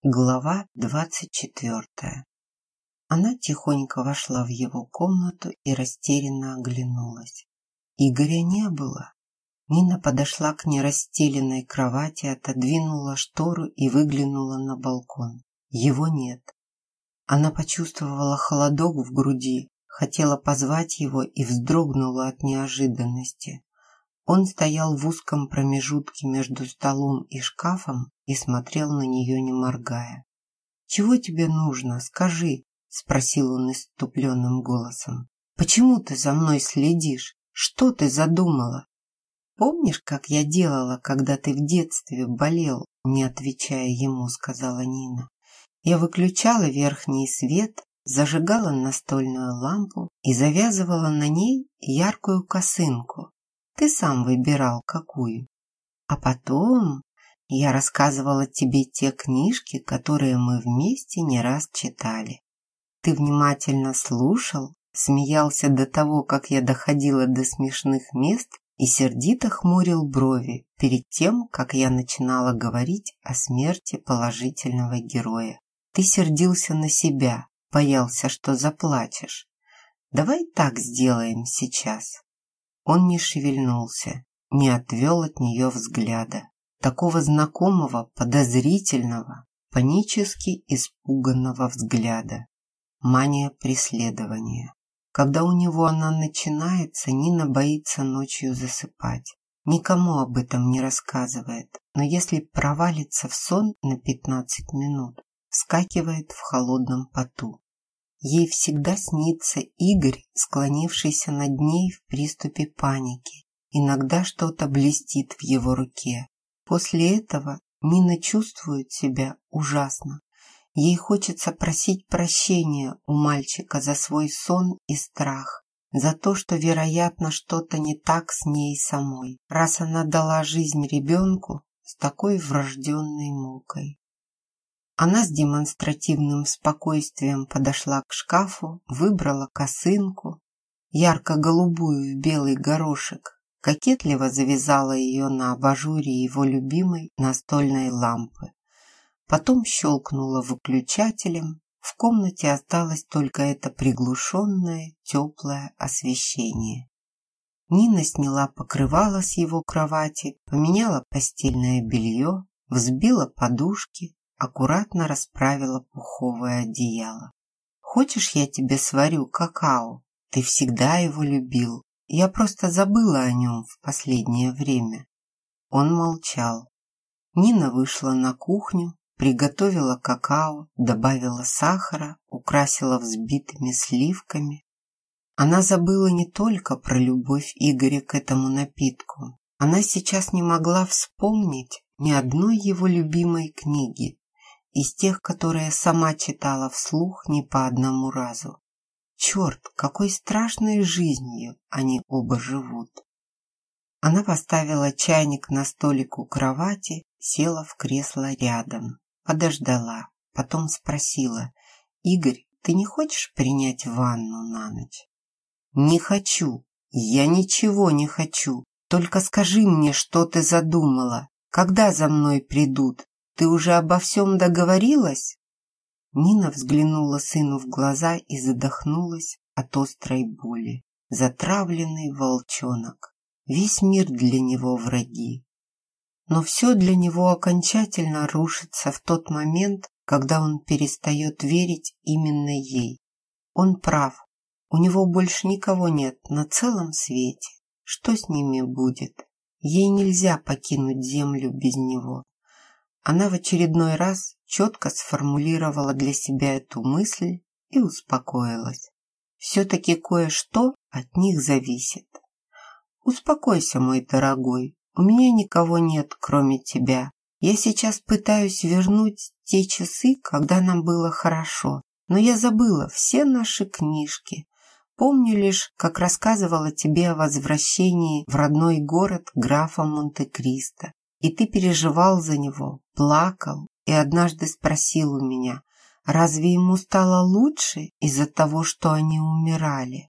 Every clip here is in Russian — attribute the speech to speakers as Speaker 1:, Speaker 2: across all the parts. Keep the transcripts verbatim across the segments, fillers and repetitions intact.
Speaker 1: Глава двадцать четвертая. Она тихонько вошла в его комнату и растерянно оглянулась. Игоря не было. Нина подошла к нерастеленной кровати, отодвинула штору и выглянула на балкон. Его нет. Она почувствовала холодок в груди, хотела позвать его и вздрогнула от неожиданности. Он стоял в узком промежутке между столом и шкафом и смотрел на нее, не моргая. «Чего тебе нужно? Скажи», — спросил он исступленным голосом. «Почему ты за мной следишь? Что ты задумала?» «Помнишь, как я делала, когда ты в детстве болел?» Не отвечая ему, сказала Нина. «Я выключала верхний свет, зажигала настольную лампу и завязывала на ней яркую косынку. Ты сам выбирал, какую. А потом я рассказывала тебе те книжки, которые мы вместе не раз читали. Ты внимательно слушал, смеялся до того, как я доходила до смешных мест и сердито хмурил брови перед тем, как я начинала говорить о смерти положительного героя. Ты сердился на себя, боялся, что заплачешь. Давай так сделаем сейчас». Он не шевельнулся, не отвел от нее взгляда. Такого знакомого, подозрительного, панически испуганного взгляда. Мания преследования. Когда у него она начинается, Нина боится ночью засыпать. Никому об этом не рассказывает, но если провалится в сон на пятнадцать минут, вскакивает в холодном поту. Ей всегда снится Игорь, склонившийся над ней в приступе паники. Иногда что-то блестит в его руке. После этого Нина чувствует себя ужасно. Ей хочется просить прощения у мальчика за свой сон и страх, за то, что, вероятно, что-то не так с ней самой, раз она дала жизнь ребенку с такой врожденной мукой. Она с демонстративным спокойствием подошла к шкафу, выбрала косынку, ярко-голубую в белый горошек, кокетливо завязала ее на абажуре его любимой настольной лампы. Потом щелкнула выключателем, в комнате осталось только это приглушенное, теплое освещение. Нина сняла покрывало с его кровати, поменяла постельное белье, взбила подушки, аккуратно расправила пуховое одеяло. «Хочешь, я тебе сварю какао? Ты всегда его любил. Я просто забыла о нем в последнее время». Он молчал. Нина вышла на кухню, приготовила какао, добавила сахара, украсила взбитыми сливками. Она забыла не только про любовь Игоря к этому напитку. Она сейчас не могла вспомнить ни одной его любимой книги, из тех, которые сама читала вслух не по одному разу. Черт, какой страшной жизнью они оба живут. Она поставила чайник на столик у кровати, села в кресло рядом, подождала, потом спросила: «Игорь, ты не хочешь принять ванну на ночь?» «Не хочу, я ничего не хочу. Только скажи мне, что ты задумала, когда за мной придут. Ты уже обо всем договорилась?» Нина взглянула сыну в глаза и задохнулась от острой боли. Затравленный волчонок. Весь мир для него враги. Но все для него окончательно рушится в тот момент, когда он перестает верить именно ей. Он прав. У него больше никого нет на целом свете. Что с ними будет? Ей нельзя покинуть землю без него. Она в очередной раз четко сформулировала для себя эту мысль и успокоилась. Все-таки кое-что от них зависит. «Успокойся, мой дорогой, у меня никого нет, кроме тебя. Я сейчас пытаюсь вернуть те часы, когда нам было хорошо, но я забыла все наши книжки. Помню лишь, как рассказывала тебе о возвращении в родной город графа Монте-Кристо. И ты переживал за него, плакал и однажды спросил у меня, разве ему стало лучше из-за того, что они умирали?»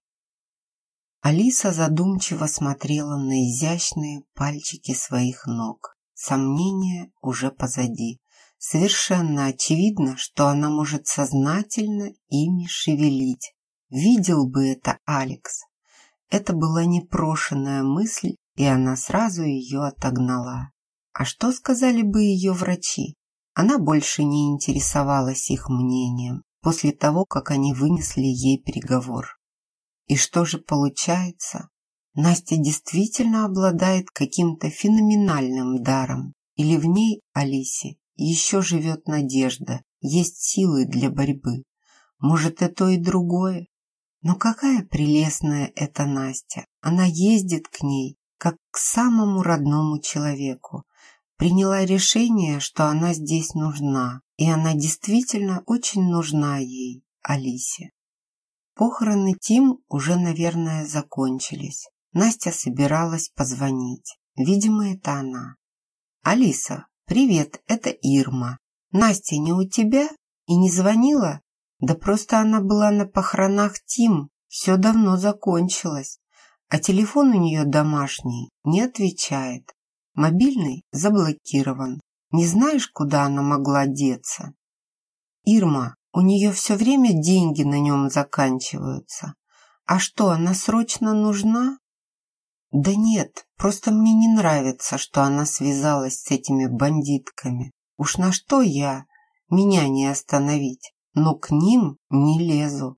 Speaker 1: Алиса задумчиво смотрела на изящные пальчики своих ног. Сомнения уже позади. Совершенно очевидно, что она может сознательно ими шевелить. Видел бы это Алекс. Это была непрошенная мысль, и она сразу ее отогнала. А что сказали бы ее врачи? Она больше не интересовалась их мнением после того, как они вынесли ей приговор. И что же получается? Настя действительно обладает каким-то феноменальным даром. Или в ней, Алисе, еще живет надежда, есть силы для борьбы. Может, и то, и другое. Но какая прелестная эта Настя. Она ездит к ней, как к самому родному человеку. Приняла решение, что она здесь нужна. И она действительно очень нужна ей, Алисе. Похороны Тим уже, наверное, закончились. Настя собиралась позвонить. Видимо, это она. «Алиса, привет, это Ирма. Настя не у тебя и не звонила?» «Да просто она была на похоронах Тим. Все давно закончилось. А телефон у нее домашний не отвечает. Мобильный заблокирован. Не знаешь, куда она могла деться?» «Ирма, у нее все время деньги на нем заканчиваются. А что, она срочно нужна?» «Да нет, просто мне не нравится, что она связалась с этими бандитками. Уж на что я? Меня не остановить, но к ним не лезу».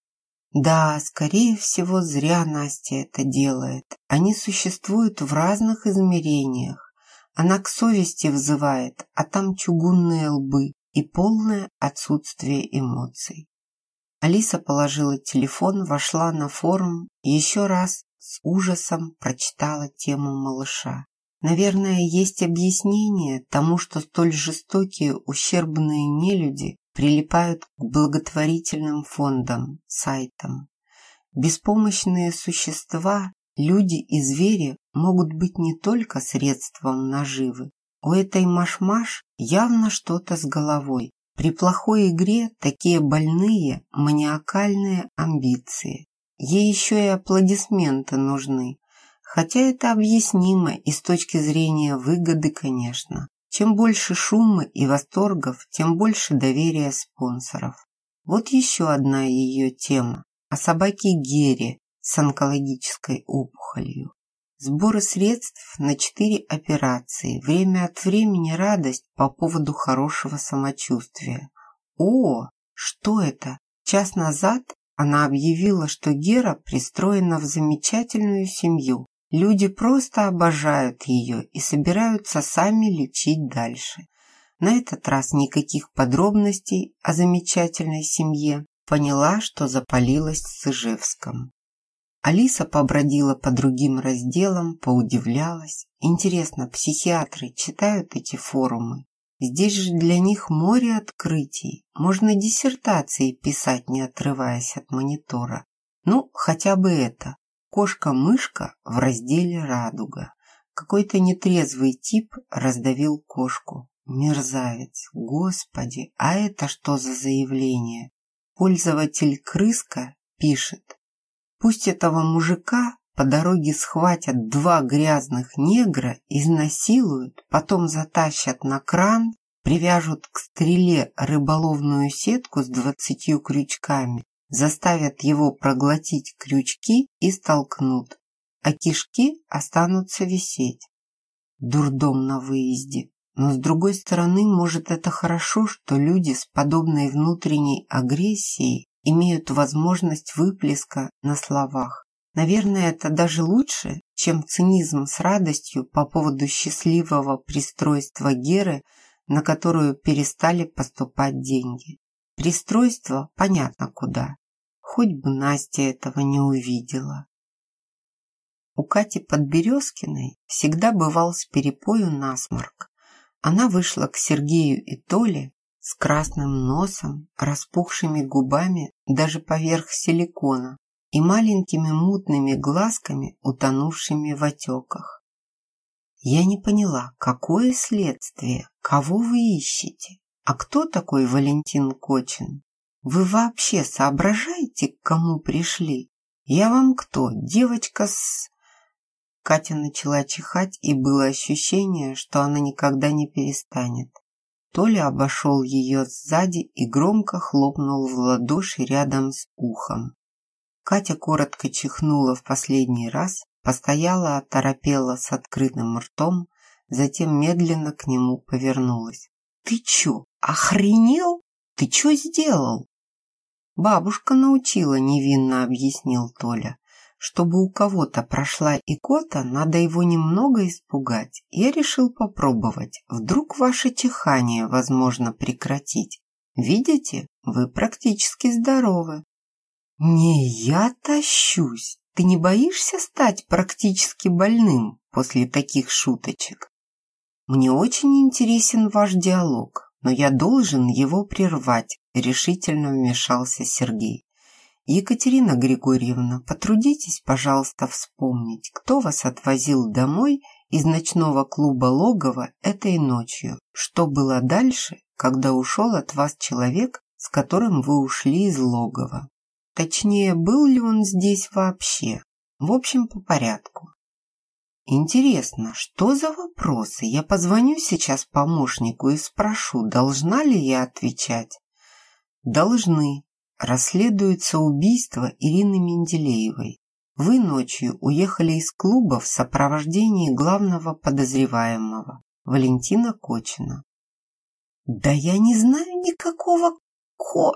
Speaker 1: Да, скорее всего, зря Настя это делает. Они существуют в разных измерениях. Она к совести взывает, а там чугунные лбы и полное отсутствие эмоций. Алиса положила телефон, вошла на форум и еще раз с ужасом прочитала тему малыша. Наверное, есть объяснение тому, что столь жестокие, ущербные нелюди прилипают к благотворительным фондам, сайтам. Беспомощные существа, люди и звери могут быть не только средством наживы. У этой Маш-Маш явно что-то с головой. При плохой игре такие больные, маниакальные амбиции. Ей еще и аплодисменты нужны. Хотя это объяснимо и с точки зрения выгоды, конечно. Чем больше шума и восторгов, тем больше доверия спонсоров. Вот еще одна ее тема о собаке Гере с онкологической опухолью. Сборы средств на четыре операции, время от времени радость по поводу хорошего самочувствия. О, что это? Час назад она объявила, что Гера пристроена в замечательную семью. Люди просто обожают ее и собираются сами лечить дальше. На этот раз никаких подробностей о замечательной семье. Поняла, что запалилась с Ижевском. Алиса побродила по другим разделам, поудивлялась. Интересно, психиатры читают эти форумы? Здесь же для них море открытий. Можно диссертации писать, не отрываясь от монитора. Ну, хотя бы это. Кошка-мышка в разделе «Радуга». Какой-то нетрезвый тип раздавил кошку. Мерзавец. Господи, а это что за заявление? Пользователь Крыска пишет. Пусть этого мужика по дороге схватят два грязных негра, изнасилуют, потом затащат на кран, привяжут к стреле рыболовную сетку с двадцатью крючками, заставят его проглотить крючки и столкнут, а кишки останутся висеть. Дурдом на выезде. Но с другой стороны, может, это хорошо, что люди с подобной внутренней агрессией имеют возможность выплеска на словах. Наверное, это даже лучше, чем цинизм с радостью по поводу счастливого пристройства Геры, на которую перестали поступать деньги. Пристройство понятно куда. Хоть бы Настя этого не увидела. У Кати Подберезкиной всегда бывал с перепою насморк. Она вышла к Сергею и Толе с красным носом, распухшими губами даже поверх силикона и маленькими мутными глазками, утонувшими в отеках. Я не поняла, какое следствие, кого вы ищете? А кто такой Валентин Кочин? Вы вообще соображаете, к кому пришли? Я вам кто, девочка с... Катя начала чихать, и было ощущение, что она никогда не перестанет. Толя обошел ее сзади и громко хлопнул в ладоши рядом с ухом. Катя коротко чихнула в последний раз, постояла, оторопела с открытым ртом, затем медленно к нему повернулась. «Ты чё, охренел? Ты чё сделал?» «Бабушка научила», — невинно объяснил Толя. «Чтобы у кого-то прошла икота, надо его немного испугать. Я решил попробовать. Вдруг ваше чихание возможно прекратить. Видите, вы практически здоровы». «Не, я тащусь. Ты не боишься стать практически больным после таких шуточек?» «Мне очень интересен ваш диалог, но я должен его прервать», — решительно вмешался Сергей. «Екатерина Григорьевна, потрудитесь, пожалуйста, вспомнить, кто вас отвозил домой из ночного клуба «Логово» этой ночью. Что было дальше, когда ушел от вас человек, с которым вы ушли из логова? Точнее, был ли он здесь вообще? В общем, по порядку». «Интересно, что за вопросы? Я позвоню сейчас помощнику и спрошу, должна ли я отвечать?» «Должны. Расследуется убийство Ирины Менделеевой. Вы ночью уехали из клуба в сопровождении главного подозреваемого, Валентина Кочина». «Да я не знаю никакого ко...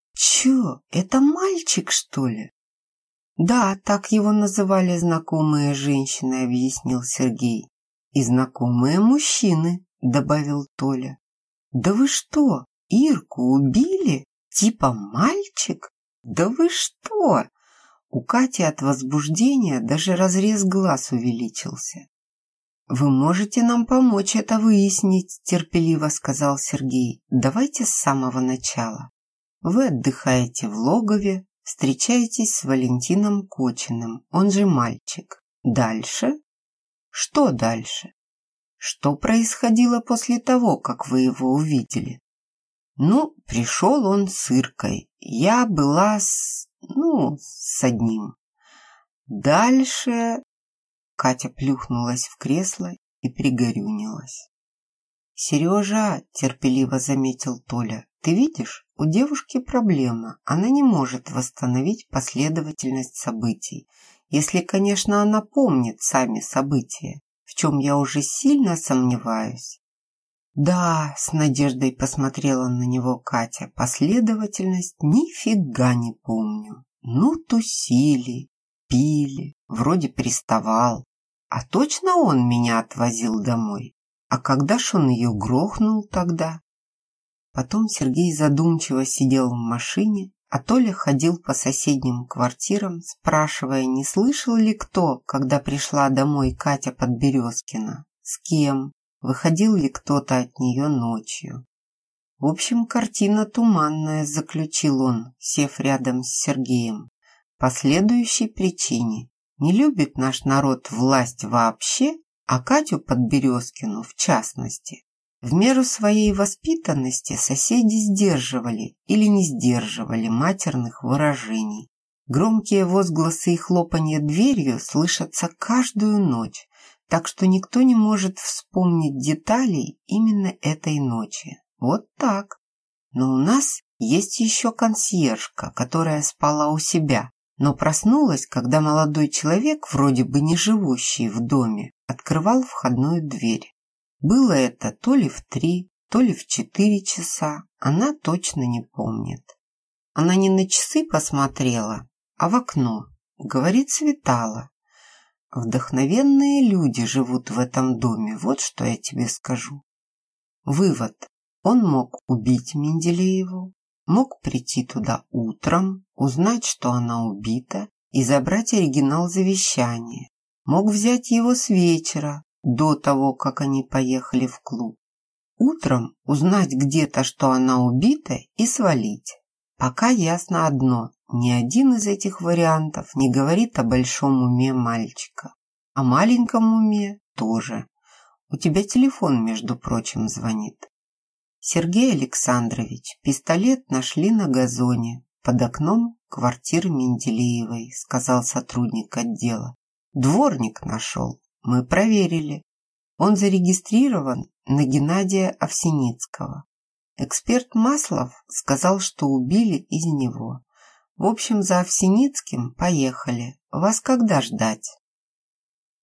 Speaker 1: Чё, это мальчик, что ли?» «Да, так его называли знакомые женщины», — объяснил Сергей. «И знакомые мужчины», — добавил Толя. «Да вы что, Ирку убили? Типа мальчик? Да вы что?» У Кати от возбуждения даже разрез глаз увеличился. «Вы можете нам помочь это выяснить», — терпеливо сказал Сергей. «Давайте с самого начала. Вы отдыхаете в логове, встречаетесь с Валентином Кочиным, он же мальчик. Дальше? Что дальше? Что происходило после того, как вы его увидели?» «Ну, пришел он с Иркой. Я была с... ну, с одним. Дальше...» Катя плюхнулась в кресло и пригорюнилась. «Сережа», — терпеливо заметил Толя, — «ты видишь, у девушки проблема. Она не может восстановить последовательность событий. Если, конечно, она помнит сами события, в чем я уже сильно сомневаюсь». «Да», — с надеждой посмотрела на него Катя, — «последовательность нифига не помню. Ну, тусили, пили, вроде приставал. А точно он меня отвозил домой? А когда ж он ее грохнул тогда?» Потом Сергей задумчиво сидел в машине, а Толя ходил по соседним квартирам, спрашивая, не слышал ли кто, когда пришла домой Катя Подберезкина, с кем, выходил ли кто-то от нее ночью. В общем, картина туманная, заключил он, сев рядом с Сергеем. По следующей причине. Не любит наш народ власть вообще, а Катю Подберезкину в частности. В меру своей воспитанности соседи сдерживали или не сдерживали матерных выражений. Громкие возгласы и хлопанье дверью слышатся каждую ночь, так что никто не может вспомнить деталей именно этой ночи. Вот так. Но у нас есть еще консьержка, которая спала у себя, но проснулась, когда молодой человек, вроде бы не живущий в доме, открывал входную дверь. Было это то ли в три, то ли в четыре часа, она точно не помнит. Она не на часы посмотрела, а в окно. Говорит, светало. Вдохновенные люди живут в этом доме, вот что я тебе скажу. Вывод. Он мог убить Менделееву, мог прийти туда утром, узнать, что она убита, и забрать оригинал завещания. Мог взять его с вечера, до того, как они поехали в клуб. Утром узнать где-то, что она убита, и свалить. Пока ясно одно. Ни один из этих вариантов не говорит о большом уме мальчика. О маленьком уме тоже. У тебя телефон, между прочим, звонит. Сергей Александрович, пистолет нашли на газоне под окном квартиры Менделеевой, сказал сотрудник отдела. Дворник нашел. Мы проверили. Он зарегистрирован на Геннадия Овсиницкого. Эксперт Маслов сказал, что убили из него. В общем, за Овсиницким поехали. Вас когда ждать?